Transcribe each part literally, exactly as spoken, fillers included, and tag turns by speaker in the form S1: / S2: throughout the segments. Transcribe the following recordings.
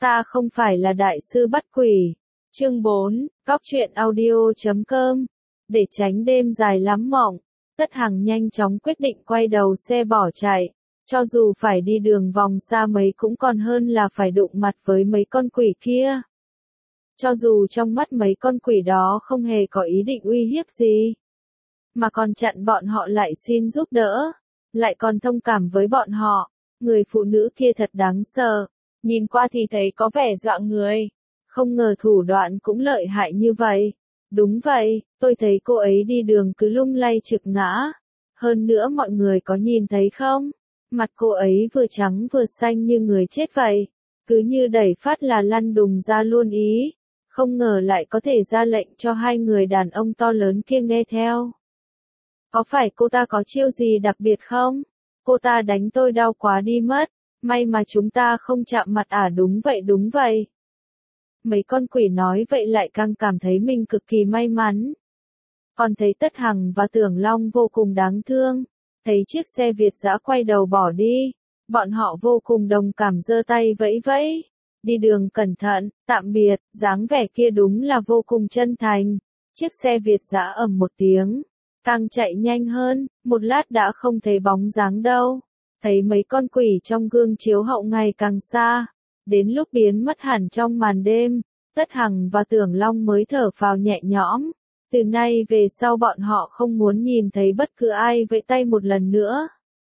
S1: Ta không phải là đại sư bắt quỷ. Chương bốn, Cóc truyện audio chấm com. Để tránh đêm dài lắm mộng, Tất Hằng nhanh chóng quyết định quay đầu xe bỏ chạy. Cho dù phải đi đường vòng xa mấy cũng còn hơn là phải đụng mặt với mấy con quỷ kia. Cho dù trong mắt mấy con quỷ đó không hề có ý định uy hiếp gì, mà còn chặn bọn họ lại xin giúp đỡ, lại còn thông cảm với bọn họ. Người phụ nữ kia thật đáng sợ, nhìn qua thì thấy có vẻ dọa người, không ngờ thủ đoạn cũng lợi hại như vậy. Đúng vậy, tôi thấy cô ấy đi đường cứ lung lay trực ngã. Hơn nữa mọi người có nhìn thấy không? Mặt cô ấy vừa trắng vừa xanh như người chết vậy, cứ như đẩy phát là lăn đùng ra luôn ý. Không ngờ lại có thể ra lệnh cho hai người đàn ông to lớn kia nghe theo. Có phải cô ta có chiêu gì đặc biệt không? Cô ta đánh tôi đau quá đi mất, may mà chúng ta không chạm mặt à? Đúng vậy đúng vậy. Mấy con quỷ nói vậy lại càng cảm thấy mình cực kỳ may mắn. Còn thấy Tất Hằng và Tưởng Long vô cùng đáng thương, thấy chiếc xe Việt dã quay đầu bỏ đi, bọn họ vô cùng đồng cảm giơ tay vẫy vẫy. Đi đường cẩn thận, tạm biệt, dáng vẻ kia đúng là vô cùng chân thành. Chiếc xe Việt dã ầm một tiếng, càng chạy nhanh hơn, một lát đã không thấy bóng dáng đâu. Thấy mấy con quỷ trong gương chiếu hậu ngày càng xa, đến lúc biến mất hẳn trong màn đêm, Tất Hằng và Tưởng Long mới thở phào nhẹ nhõm. Từ nay về sau bọn họ không muốn nhìn thấy bất cứ ai vẫy tay một lần nữa.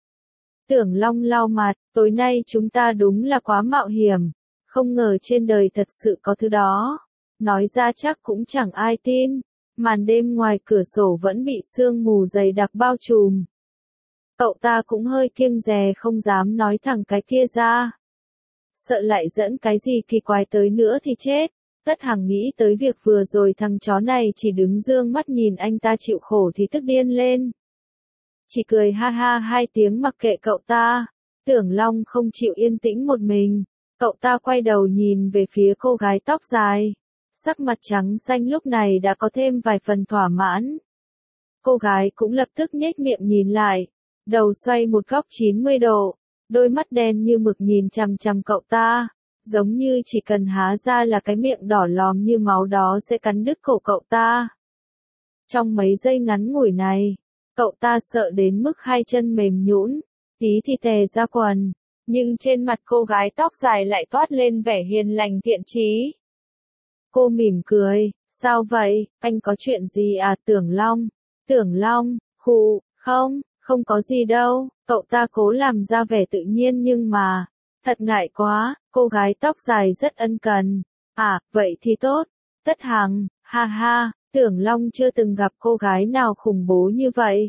S1: Tưởng Long lau mặt, tối nay chúng ta đúng là quá mạo hiểm, không ngờ trên đời thật sự có thứ đó. Nói ra chắc cũng chẳng ai tin. Màn đêm ngoài cửa sổ vẫn bị sương mù dày đặc bao trùm. Cậu ta cũng hơi kiêng dè không dám nói thẳng cái kia ra. Sợ lại dẫn cái gì kỳ quái tới nữa thì chết. Tất Hằng nghĩ tới việc vừa rồi thằng chó này chỉ đứng dương mắt nhìn anh ta chịu khổ thì tức điên lên. Chỉ cười ha ha hai tiếng mặc kệ cậu ta. Tưởng Long không chịu yên tĩnh một mình. Cậu ta quay đầu nhìn về phía cô gái tóc dài. Sắc mặt trắng xanh lúc này đã có thêm vài phần thỏa mãn. Cô gái cũng lập tức nhếch miệng nhìn lại. Đầu xoay một góc chín mươi độ. Đôi mắt đen như mực nhìn chằm chằm cậu ta. Giống như chỉ cần há ra là cái miệng đỏ lòm như máu đó sẽ cắn đứt cổ cậu ta. Trong mấy giây ngắn ngủi này, cậu ta sợ đến mức hai chân mềm nhũn, tí thì tè ra quần. Nhưng trên mặt cô gái tóc dài lại toát lên vẻ hiền lành thiện chí. Cô mỉm cười, sao vậy, anh có chuyện gì à? Tưởng Long, Tưởng Long, khụ, không, không có gì đâu. Cậu ta cố làm ra vẻ tự nhiên nhưng mà, thật ngại quá. Cô gái tóc dài rất ân cần. À, vậy thì tốt. Tất Hằng, ha ha, Tưởng Long chưa từng gặp cô gái nào khủng bố như vậy.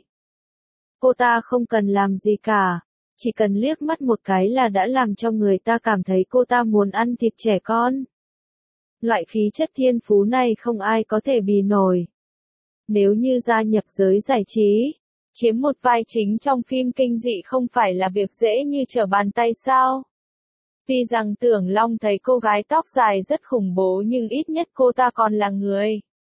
S1: Cô ta không cần làm gì cả, chỉ cần liếc mắt một cái là đã làm cho người ta cảm thấy cô ta muốn ăn thịt trẻ con. Loại khí chất thiên phú này không ai có thể bì nổi. Nếu như gia nhập giới giải trí, chiếm một vai chính trong phim kinh dị không phải là việc dễ như trở bàn tay sao? Tuy rằng Tưởng Long thấy cô gái tóc dài rất khủng bố nhưng ít nhất cô ta còn là người.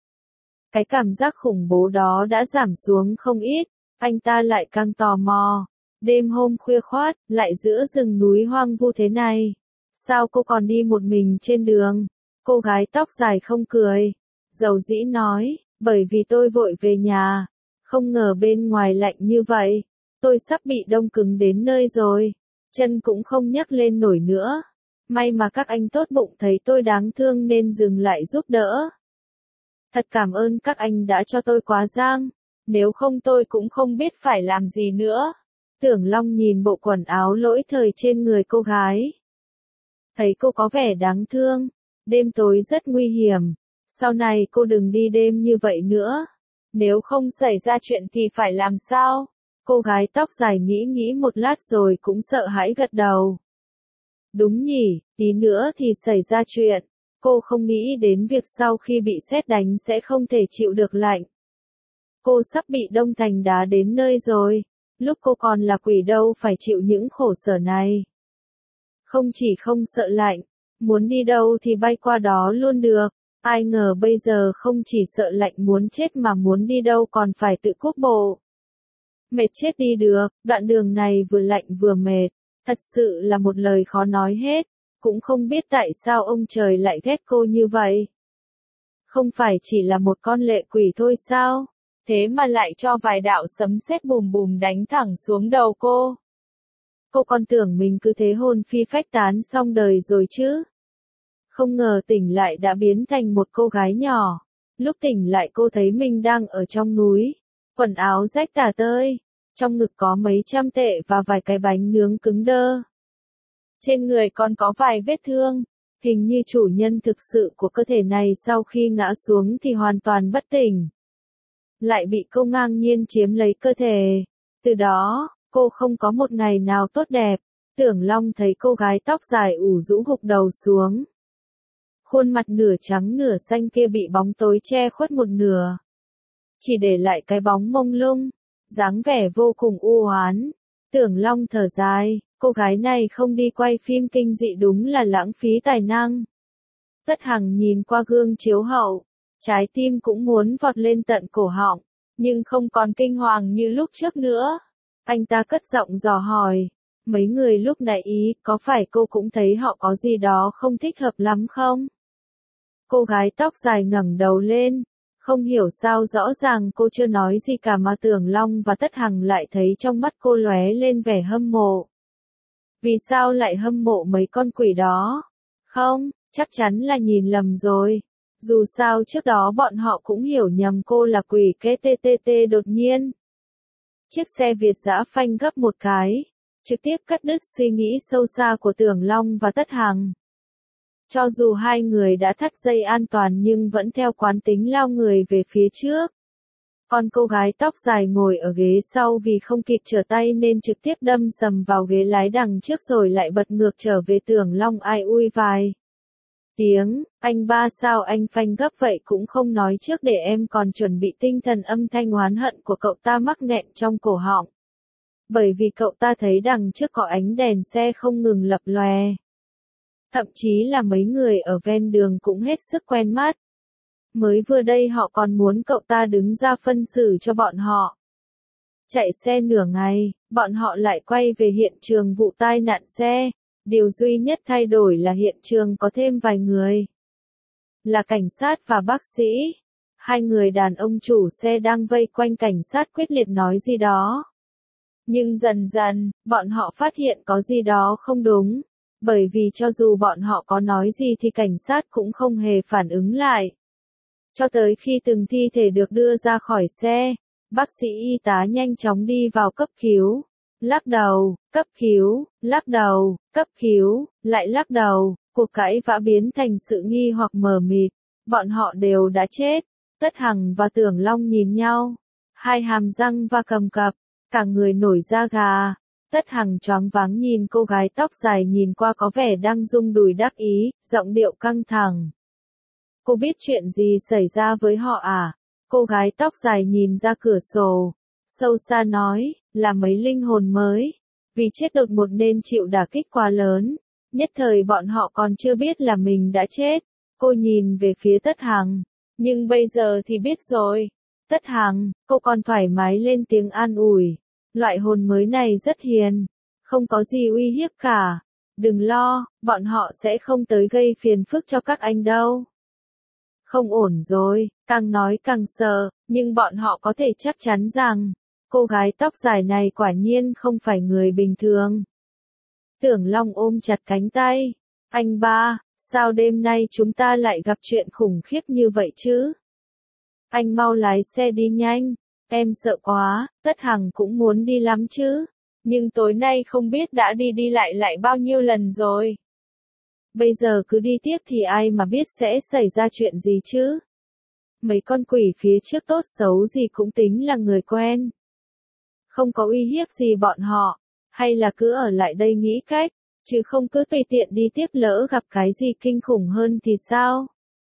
S1: Cái cảm giác khủng bố đó đã giảm xuống không ít, anh ta lại càng tò mò. Đêm hôm khuya khoát, lại giữa rừng núi hoang vu thế này. Sao cô còn đi một mình trên đường? Cô gái tóc dài không cười. Dầu dĩ nói, bởi vì tôi vội về nhà. Không ngờ bên ngoài lạnh như vậy. Tôi sắp bị đông cứng đến nơi rồi. Chân cũng không nhấc lên nổi nữa. May mà các anh tốt bụng thấy tôi đáng thương nên dừng lại giúp đỡ. Thật cảm ơn các anh đã cho tôi quá giang. Nếu không tôi cũng không biết phải làm gì nữa. Tưởng Long nhìn bộ quần áo lỗi thời trên người cô gái. Thấy cô có vẻ đáng thương. Đêm tối rất nguy hiểm. Sau này cô đừng đi đêm như vậy nữa. Nếu không xảy ra chuyện thì phải làm sao? Cô gái tóc dài nghĩ nghĩ một lát rồi cũng sợ hãi gật đầu. Đúng nhỉ, tí nữa thì xảy ra chuyện. Cô không nghĩ đến việc sau khi bị sét đánh sẽ không thể chịu được lạnh. Cô sắp bị đông thành đá đến nơi rồi. Lúc cô còn là quỷ đâu phải chịu những khổ sở này. Không chỉ không sợ lạnh, muốn đi đâu thì bay qua đó luôn được. Ai ngờ bây giờ không chỉ sợ lạnh muốn chết mà muốn đi đâu còn phải tự cuốc bộ. Mệt chết đi được, đoạn đường này vừa lạnh vừa mệt. Thật sự là một lời khó nói hết. cũng không biết tại sao ông trời lại ghét cô như vậy. Không phải chỉ là một con lệ quỷ thôi sao? Thế mà lại cho vài đạo sấm sét bùm bùm đánh thẳng xuống đầu cô. Cô còn tưởng mình cứ thế hồn phi phách tán xong đời rồi chứ. Không ngờ tỉnh lại đã biến thành một cô gái nhỏ. Lúc tỉnh lại cô thấy mình đang ở trong núi. Quần áo rách tả tơi. Trong ngực có mấy trăm tệ và vài cái bánh nướng cứng đơ. Trên người còn có vài vết thương. Hình như chủ nhân thực sự của cơ thể này sau khi ngã xuống thì hoàn toàn bất tỉnh. Lại bị cô ngang nhiên chiếm lấy cơ thể. Từ đó, cô không có một ngày nào tốt đẹp. Tưởng Long thấy cô gái tóc dài ủ rũ gục đầu xuống. Khuôn mặt nửa trắng nửa xanh kia bị bóng tối che khuất một nửa. Chỉ để lại cái bóng mông lung, dáng vẻ vô cùng u oán. Tưởng Long thở dài, cô gái này không đi quay phim kinh dị đúng là lãng phí tài năng. Tất Hằng nhìn qua gương chiếu hậu, trái tim cũng muốn vọt lên tận cổ họng, nhưng không còn kinh hoàng như lúc trước nữa. Anh ta cất giọng dò hỏi, mấy người lúc nãy ý, có phải cô cũng thấy họ có gì đó không thích hợp lắm không? Cô gái tóc dài ngẩng đầu lên, không hiểu sao rõ ràng cô chưa nói gì cả mà Tưởng Long và Tất Hằng lại thấy trong mắt cô lóe lên vẻ hâm mộ. Vì sao lại hâm mộ mấy con quỷ đó? Không, chắc chắn là nhìn lầm rồi. Dù sao trước đó bọn họ cũng hiểu nhầm cô là quỷ kế tê tê tê đột nhiên. Chiếc xe Việt dã phanh gấp một cái, trực tiếp cắt đứt suy nghĩ sâu xa của Tưởng Long và Tất Hằng. Cho dù hai người đã thắt dây an toàn nhưng vẫn theo quán tính lao người về phía trước. Còn cô gái tóc dài ngồi ở ghế sau vì không kịp trở tay nên trực tiếp đâm sầm vào ghế lái đằng trước rồi lại bật ngược trở về Tưởng Long ai ui vài tiếng. Anh ba sao anh phanh gấp vậy cũng không nói trước để em còn chuẩn bị tinh thần. Âm thanh oán hận của cậu ta mắc nghẹn trong cổ họng. Bởi vì cậu ta thấy đằng trước có ánh đèn xe không ngừng lập lòe. Thậm chí là mấy người ở ven đường cũng hết sức quen mắt. Mới vừa đây họ còn muốn cậu ta đứng ra phân xử cho bọn họ. Chạy xe nửa ngày, bọn họ lại quay về hiện trường vụ tai nạn xe. Điều duy nhất thay đổi là hiện trường có thêm vài người. Là cảnh sát và bác sĩ. Hai người đàn ông chủ xe đang vây quanh cảnh sát quyết liệt nói gì đó. Nhưng dần dần, bọn họ phát hiện có gì đó không đúng. Bởi vì cho dù bọn họ có nói gì thì cảnh sát cũng không hề phản ứng lại. Cho tới khi từng thi thể được đưa ra khỏi xe, bác sĩ y tá nhanh chóng đi vào cấp cứu. Lắc đầu, cấp cứu, lắc đầu, cấp cứu, lại lắc đầu, cuộc cãi vã biến thành sự nghi hoặc mờ mịt. Bọn họ đều đã chết. Tất Hằng và Tưởng Long nhìn nhau. Hai hàm răng va cầm cập, cả người nổi da gà. Tất Hằng choáng váng nhìn cô gái tóc dài nhìn qua có vẻ đang rung đùi đắc ý, giọng điệu căng thẳng. Cô biết chuyện gì xảy ra với họ à? Cô gái tóc dài nhìn ra cửa sổ, sâu xa nói, là mấy linh hồn mới. Vì chết đột ngột nên chịu đả kích quá lớn. Nhất thời bọn họ còn chưa biết là mình đã chết. Cô nhìn về phía Tất Hằng. Nhưng bây giờ thì biết rồi. Tất Hằng, cô còn thoải mái lên tiếng an ủi. Loại hồn mới này rất hiền. Không có gì uy hiếp cả. Đừng lo, bọn họ sẽ không tới gây phiền phức cho các anh đâu. Không ổn rồi, càng nói càng sợ, nhưng bọn họ có thể chắc chắn rằng, cô gái tóc dài này quả nhiên không phải người bình thường. Tưởng Long ôm chặt cánh tay. Anh ba, sao đêm nay chúng ta lại gặp chuyện khủng khiếp như vậy chứ? Anh mau lái xe đi nhanh. Em sợ quá, Tất Hằng cũng muốn đi lắm chứ. Nhưng tối nay không biết đã đi đi lại lại bao nhiêu lần rồi. Bây giờ cứ đi tiếp thì ai mà biết sẽ xảy ra chuyện gì chứ? Mấy con quỷ phía trước tốt xấu gì cũng tính là người quen. Không có uy hiếp gì bọn họ, hay là cứ ở lại đây nghĩ cách, chứ không cứ tùy tiện đi tiếp lỡ gặp cái gì kinh khủng hơn thì sao?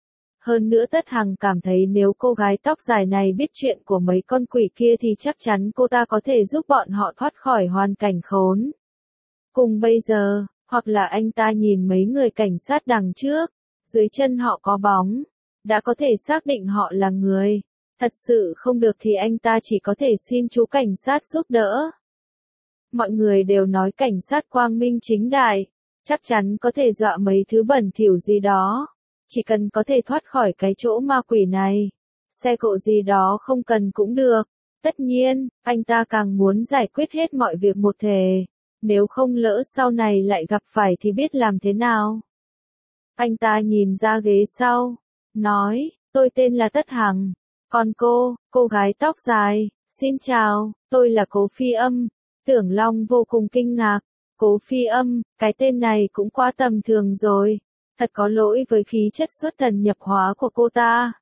S1: Hơn nữa Tất Hằng cảm thấy nếu cô gái tóc dài này biết chuyện của mấy con quỷ kia thì chắc chắn cô ta có thể giúp bọn họ thoát khỏi hoàn cảnh khốn. Cùng bây giờ, hoặc là anh ta nhìn mấy người cảnh sát đằng trước, dưới chân họ có bóng, đã có thể xác định họ là người. Thật sự không được thì anh ta chỉ có thể xin chú cảnh sát giúp đỡ. Mọi người đều nói cảnh sát quang minh chính đại, chắc chắn có thể dọa mấy thứ bẩn thỉu gì đó. Chỉ cần có thể thoát khỏi cái chỗ ma quỷ này, xe cộ gì đó không cần cũng được. Tất nhiên, anh ta càng muốn giải quyết hết mọi việc một thể, nếu không lỡ sau này lại gặp phải thì biết làm thế nào. Anh ta nhìn ra ghế sau, nói, tôi tên là Tất Hằng, còn cô, cô gái tóc dài, xin chào, tôi là Cố Phi Âm. Tưởng Long vô cùng kinh ngạc, Cố Phi Âm, cái tên này cũng quá tầm thường rồi, thật có lỗi với khí chất xuất thần nhập hóa của cô ta.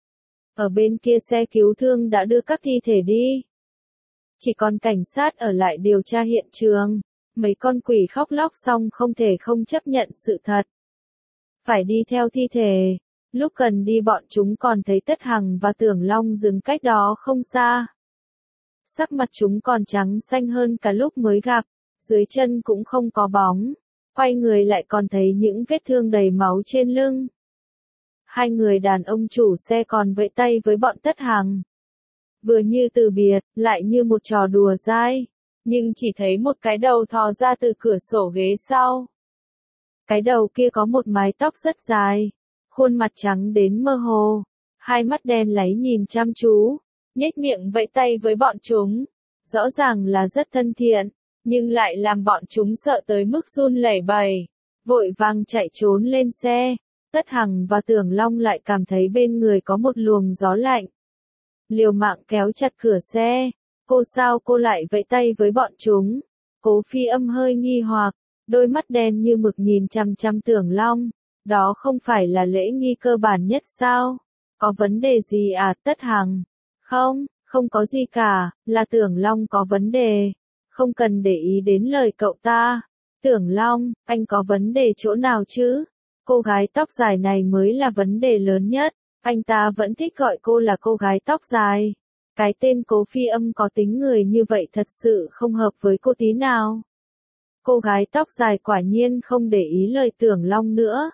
S1: Ở bên kia xe cứu thương đã đưa các thi thể đi. Chỉ còn cảnh sát ở lại điều tra hiện trường. Mấy con quỷ khóc lóc xong không thể không chấp nhận sự thật. Phải đi theo thi thể. Lúc cần đi bọn chúng còn thấy Tất Hằng và Tưởng Long dừng cách đó không xa. Sắc mặt chúng còn trắng xanh hơn cả lúc mới gặp. Dưới chân cũng không có bóng. Quay người lại còn thấy những vết thương đầy máu trên lưng. Hai người đàn ông chủ xe còn vẫy tay với bọn Tất Hằng. Vừa như từ biệt, lại như một trò đùa dai. Nhưng chỉ thấy một cái đầu thò ra từ cửa sổ ghế sau. Cái đầu kia có một mái tóc rất dài. Khuôn mặt trắng đến mơ hồ. Hai mắt đen láy nhìn chăm chú. Nhếch miệng vẫy tay với bọn chúng. Rõ ràng là rất thân thiện. Nhưng lại làm bọn chúng sợ tới mức run lẩy bẩy. Vội vàng chạy trốn lên xe. Tất Hằng và Tưởng Long lại cảm thấy bên người có một luồng gió lạnh. Liều mạng kéo chặt cửa xe. Cô sao cô lại vẫy tay với bọn chúng? Cố Phi Âm hơi nghi hoặc, đôi mắt đen như mực nhìn chăm chăm Tưởng Long. Đó không phải là lễ nghi cơ bản nhất sao? Có vấn đề gì à Tất Hằng? Không, không có gì cả, là Tưởng Long có vấn đề. Không cần để ý đến lời cậu ta. Tưởng Long, anh có vấn đề chỗ nào chứ? Cô gái tóc dài này mới là vấn đề lớn nhất. Anh ta vẫn thích gọi cô là cô gái tóc dài. Cái tên Cố Phi Âm có tính người như vậy thật sự không hợp với cô tí nào. Cô gái tóc dài quả nhiên không để ý lời Tưởng Long nữa.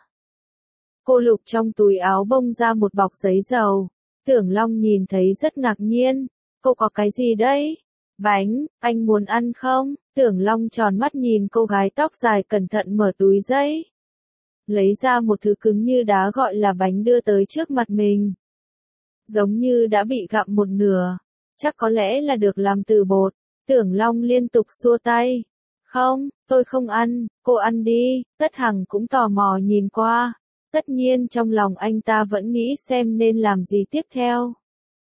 S1: Cô lục trong túi áo bông ra một bọc giấy dầu. Tưởng Long nhìn thấy rất ngạc nhiên. Cô có cái gì đấy? Bánh, anh muốn ăn không? Tưởng Long tròn mắt nhìn cô gái tóc dài cẩn thận mở túi giấy. Lấy ra một thứ cứng như đá gọi là bánh đưa tới trước mặt mình. Giống như đã bị gặm một nửa. Chắc có lẽ là được làm từ bột. Tưởng Long liên tục xua tay. Không, tôi không ăn, cô ăn đi. Tất Hằng cũng tò mò nhìn qua. Tất nhiên trong lòng anh ta vẫn nghĩ xem nên làm gì tiếp theo.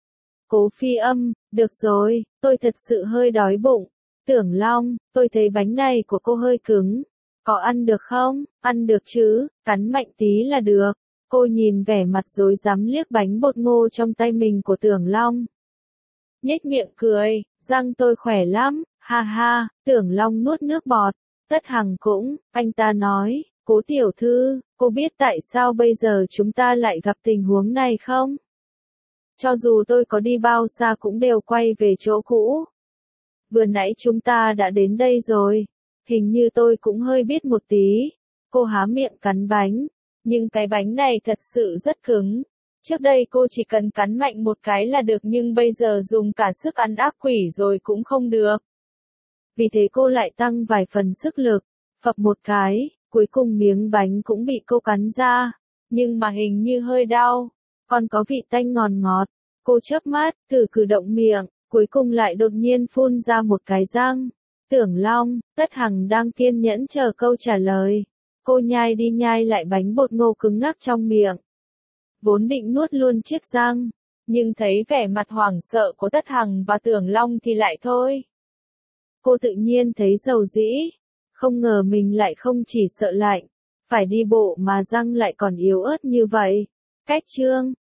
S1: Cố Phi Âm, được rồi, tôi thật sự hơi đói bụng. Tưởng Long, tôi thấy bánh này của cô hơi cứng. Có ăn được không? Ăn được chứ, cắn mạnh tí là được. Cô nhìn vẻ mặt rối rắm liếc bánh bột ngô trong tay mình của Tưởng Long. Nhếch miệng cười, răng tôi khỏe lắm, ha ha, Tưởng Long nuốt nước bọt. Tất Hằng cũng, anh ta nói, Cố tiểu thư, cô biết tại sao bây giờ chúng ta lại gặp tình huống này không? Cho dù tôi có đi bao xa cũng đều quay về chỗ cũ. Vừa nãy chúng ta đã đến đây rồi. Hình như tôi cũng hơi biết một tí. Cô há miệng cắn bánh. Nhưng cái bánh này thật sự rất cứng. Trước đây cô chỉ cần cắn mạnh một cái là được nhưng bây giờ dùng cả sức ăn ác quỷ rồi cũng không được. Vì thế cô lại tăng vài phần sức lực. Phập một cái, cuối cùng miếng bánh cũng bị cô cắn ra. Nhưng mà hình như hơi đau. Còn có vị tanh ngọt ngọt. Cô chớp mắt, thử cử động miệng. Cuối cùng lại đột nhiên phun ra một cái răng. Tưởng Long, Tất Hằng đang kiên nhẫn chờ câu trả lời. Cô nhai đi nhai lại bánh bột ngô cứng ngắc trong miệng. Vốn định nuốt luôn chiếc răng, nhưng thấy vẻ mặt hoảng sợ của Tất Hằng và Tưởng Long thì lại thôi. Cô tự nhiên thấy dầu dĩ, không ngờ mình lại không chỉ sợ lạnh, phải đi bộ mà răng lại còn yếu ớt như vậy. Cách chương